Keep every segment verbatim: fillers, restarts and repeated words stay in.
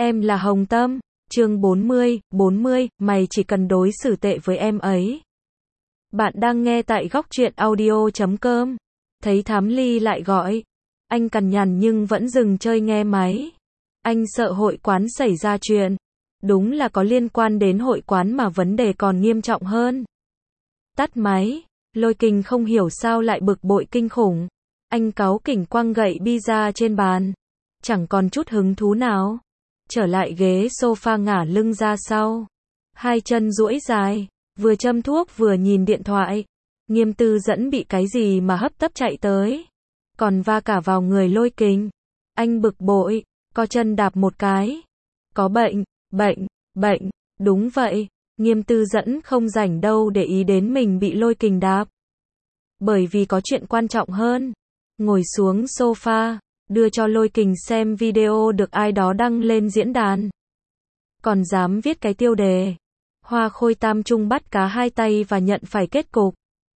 Em là Hồng Tâm, chương bốn mươi, bốn mươi, mày chỉ cần đối xử tệ với em ấy. Bạn đang nghe tại góc truyện audio chấm com. Thấy Thám Ly lại gọi. Anh cằn nhằn nhưng vẫn dừng chơi nghe máy. Anh sợ hội quán xảy ra chuyện. Đúng là có liên quan đến hội quán mà vấn đề còn nghiêm trọng hơn. Tắt máy. Lôi Kình không hiểu sao lại bực bội kinh khủng. Anh cáu kỉnh quăng gậy pizza trên bàn. Chẳng còn chút hứng thú nào. Trở lại ghế sofa ngả lưng ra sau. Hai chân duỗi dài. Vừa châm thuốc vừa nhìn điện thoại. Nghiêm Tư Dẫn bị cái gì mà hấp tấp chạy tới. Còn va cả vào người Lôi Kình. Anh bực bội. Co chân đạp một cái. Có bệnh, bệnh, bệnh. Đúng vậy. Nghiêm Tư Dẫn không rảnh đâu để ý đến mình bị Lôi Kình đạp. Bởi vì có chuyện quan trọng hơn. Ngồi xuống sofa. Đưa cho Lôi Kình xem video được ai đó đăng lên diễn đàn. Còn dám viết cái tiêu đề. Hoa khôi tam trung bắt cá hai tay và nhận phải kết cục.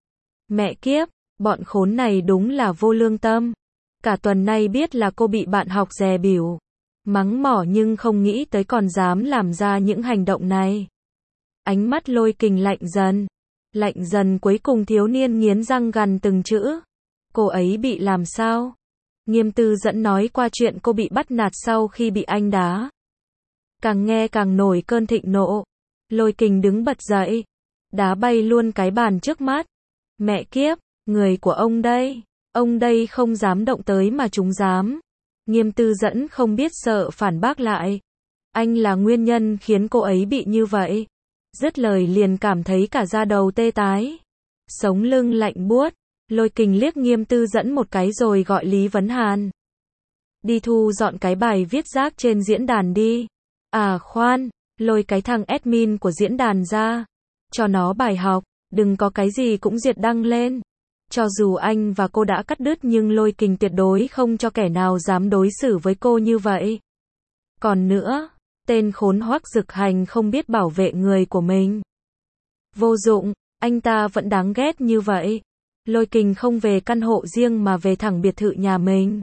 Mẹ kiếp, bọn khốn này đúng là vô lương tâm. Cả tuần nay biết là cô bị bạn học dè bỉu. Mắng mỏ nhưng không nghĩ tới còn dám làm ra những hành động này. Ánh mắt Lôi Kình lạnh dần. Lạnh dần cuối cùng thiếu niên nghiến răng gằn từng chữ. Cô ấy bị làm sao? Nghiêm Tư Dẫn nói qua chuyện cô bị bắt nạt sau khi bị anh đá. Càng nghe càng nổi cơn thịnh nộ. Lôi Kình đứng bật dậy. Đá bay luôn cái bàn trước mắt. Mẹ kiếp, người của ông đây. Ông đây không dám động tới mà chúng dám. Nghiêm Tư Dẫn không biết sợ phản bác lại. Anh là nguyên nhân khiến cô ấy bị như vậy. Dứt lời liền cảm thấy cả da đầu tê tái. Sống lưng lạnh buốt. Lôi Kình liếc Nghiêm Tư Dẫn một cái rồi gọi Lý Vấn Hàn. Đi thu dọn cái bài viết rác trên diễn đàn đi. À khoan, lôi cái thằng admin của diễn đàn ra. Cho nó bài học, đừng có cái gì cũng diệt đăng lên. Cho dù anh và cô đã cắt đứt nhưng Lôi Kình tuyệt đối không cho kẻ nào dám đối xử với cô như vậy. Còn nữa, tên khốn Hoắc Dực Hành không biết bảo vệ người của mình. Vô dụng, anh ta vẫn đáng ghét như vậy. Lôi Kình không về căn hộ riêng mà về thẳng biệt thự nhà mình.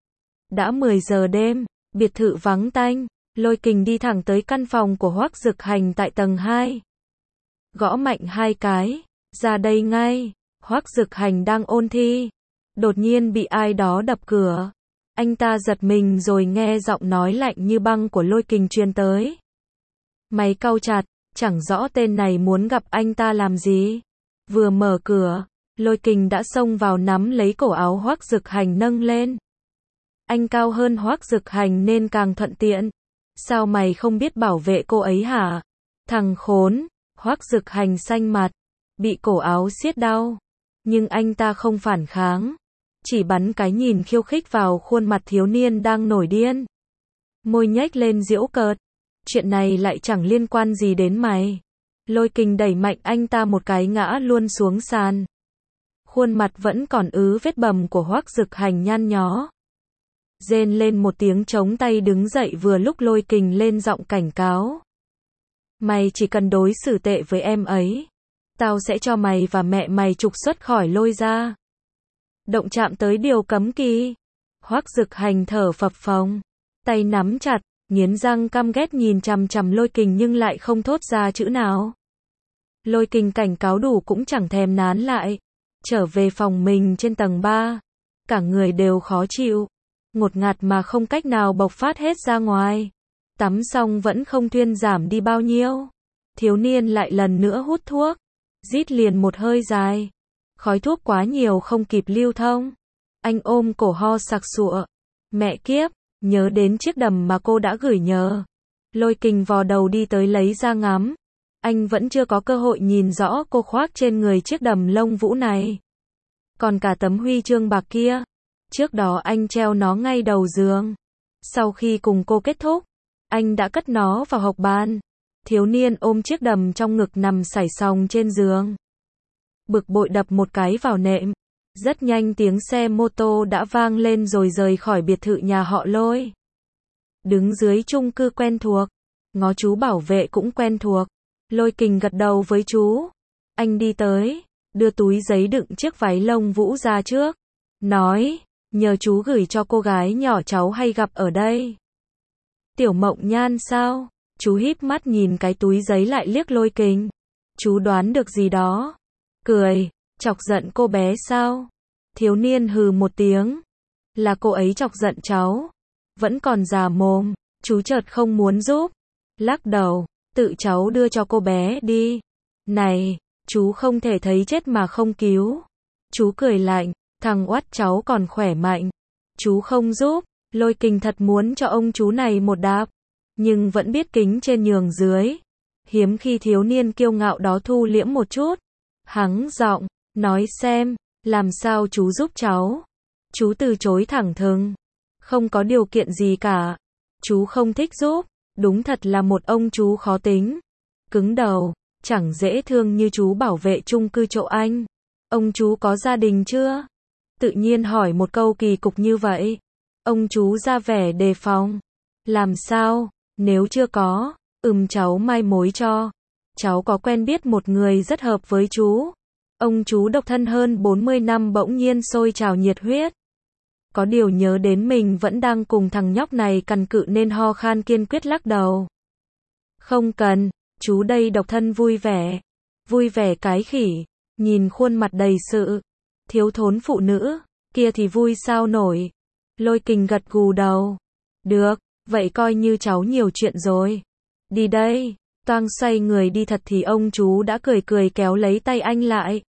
Đã mười giờ đêm, biệt thự vắng tanh, Lôi Kình đi thẳng tới căn phòng của Hoắc Dực Hành tại tầng hai. Gõ mạnh hai cái, ra đây ngay. Hoắc Dực Hành đang ôn thi. Đột nhiên bị ai đó đập cửa. Anh ta giật mình rồi nghe giọng nói lạnh như băng của Lôi Kình truyền tới. Mày cau chặt, chẳng rõ tên này muốn gặp anh ta làm gì. Vừa mở cửa, Lôi Kình đã xông vào nắm lấy cổ áo Hoắc Dực Hành nâng lên. Anh cao hơn Hoắc Dực Hành nên càng thuận tiện. Sao mày không biết bảo vệ cô ấy hả? Thằng khốn, Hoắc Dực Hành xanh mặt, bị cổ áo siết đau. Nhưng anh ta không phản kháng. Chỉ bắn cái nhìn khiêu khích vào khuôn mặt thiếu niên đang nổi điên. Môi nhếch lên giễu cợt. Chuyện này lại chẳng liên quan gì đến mày. Lôi Kình đẩy mạnh anh ta một cái ngã luôn xuống sàn. Khuôn mặt vẫn còn ứ vết bầm của Hoắc Dực Hành nhăn nhó. Rên lên một tiếng chống tay đứng dậy vừa lúc Lôi Kình lên giọng cảnh cáo. Mày chỉ cần đối xử tệ với em ấy. Tao sẽ cho mày và mẹ mày trục xuất khỏi Lôi gia. Động chạm tới điều cấm kỵ. Hoắc Dực Hành thở phập phồng. Tay nắm chặt, nghiến răng căm ghét nhìn chằm chằm Lôi Kình nhưng lại không thốt ra chữ nào. Lôi Kình cảnh cáo đủ cũng chẳng thèm nán lại. Trở về phòng mình trên tầng ba. Cả người đều khó chịu. Ngột ngạt mà không cách nào bộc phát hết ra ngoài. Tắm xong vẫn không thuyên giảm đi bao nhiêu. Thiếu niên lại lần nữa hút thuốc. Rít liền một hơi dài. Khói thuốc quá nhiều không kịp lưu thông. Anh ôm cổ ho sặc sụa. Mẹ kiếp, nhớ đến chiếc đầm mà cô đã gửi nhờ. Lôi Kình vò đầu đi tới lấy ra ngắm. Anh vẫn chưa có cơ hội nhìn rõ cô khoác trên người chiếc đầm lông vũ này. Còn cả tấm huy chương bạc kia. Trước đó anh treo nó ngay đầu giường. Sau khi cùng cô kết thúc, anh đã cất nó vào hộc bàn. Thiếu niên ôm chiếc đầm trong ngực nằm sải sòng trên giường. Bực bội đập một cái vào nệm. Rất nhanh tiếng xe mô tô đã vang lên rồi rời khỏi biệt thự nhà họ Lôi. Đứng dưới chung cư quen thuộc. Ngó chú bảo vệ cũng quen thuộc. Lôi Kình gật đầu với chú. Anh đi tới, đưa túi giấy đựng chiếc váy lông vũ ra trước. Nói, nhờ chú gửi cho cô gái nhỏ cháu hay gặp ở đây. Tiểu Mộng Nhan sao? Chú híp mắt nhìn cái túi giấy lại liếc Lôi Kình. Chú đoán được gì đó. Cười, chọc giận cô bé sao? Thiếu niên hừ một tiếng. Là cô ấy chọc giận cháu. Vẫn còn già mồm, chú chợt không muốn giúp. Lắc đầu, tự cháu đưa cho cô bé đi. Này, chú không thể thấy chết mà không cứu. Chú cười lạnh, thằng oắt cháu còn khỏe mạnh. Chú không giúp. Lôi Kình thật muốn cho ông chú này một đạp, nhưng vẫn biết kính trên nhường dưới. Hiếm khi thiếu niên kiêu ngạo đó thu liễm một chút. Hắng giọng, nói xem, làm sao chú giúp cháu. Chú từ chối thẳng thừng. Không có điều kiện gì cả. Chú không thích giúp. Đúng thật là một ông chú khó tính. Cứng đầu, chẳng dễ thương như chú bảo vệ chung cư chỗ anh. Ông chú có gia đình chưa? Tự nhiên hỏi một câu kỳ cục như vậy. Ông chú ra vẻ đề phòng. Làm sao? Nếu chưa có, ừm cháu mai mối cho. Cháu có quen biết một người rất hợp với chú. Ông chú độc thân hơn bốn mươi năm bỗng nhiên sôi trào nhiệt huyết. Có điều nhớ đến mình vẫn đang cùng thằng nhóc này cằn cự nên ho khan kiên quyết lắc đầu. Không cần, chú đây độc thân vui vẻ. Vui vẻ cái khỉ, nhìn khuôn mặt đầy sự thiếu thốn phụ nữ, kia thì vui sao nổi. Lôi Kình gật gù đầu. Được, vậy coi như cháu nhiều chuyện rồi. Đi đây. Toang xoay người đi thật thì ông chú đã cười cười kéo lấy tay anh lại.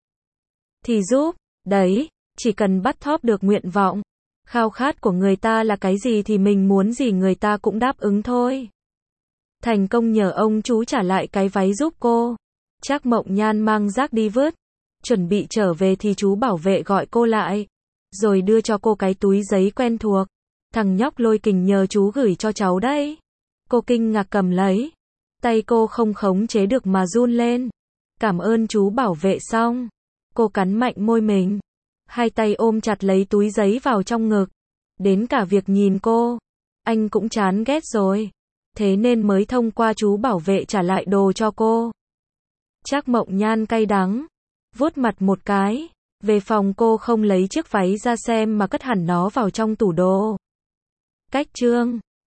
Thì giúp, đấy, chỉ cần bắt thóp được nguyện vọng. Khao khát của người ta là cái gì thì mình muốn gì người ta cũng đáp ứng thôi. Thành công nhờ ông chú trả lại cái váy giúp cô. Trác Mộng Nhan mang rác đi vứt. Chuẩn bị trở về thì chú bảo vệ gọi cô lại. Rồi đưa cho cô cái túi giấy quen thuộc. Thằng nhóc Lôi Kình nhờ chú gửi cho cháu đấy. Cô kinh ngạc cầm lấy. Tay cô không khống chế được mà run lên. Cảm ơn chú bảo vệ xong. Cô cắn mạnh môi mình. Hai tay ôm chặt lấy túi giấy vào trong ngực. Đến cả việc nhìn cô, anh cũng chán ghét rồi. Thế nên mới thông qua chú bảo vệ trả lại đồ cho cô. Trác Mộng Nhan cay đắng. Vuốt mặt một cái. Về phòng cô không lấy chiếc váy ra xem mà cất hẳn nó vào trong tủ đồ. Cách chương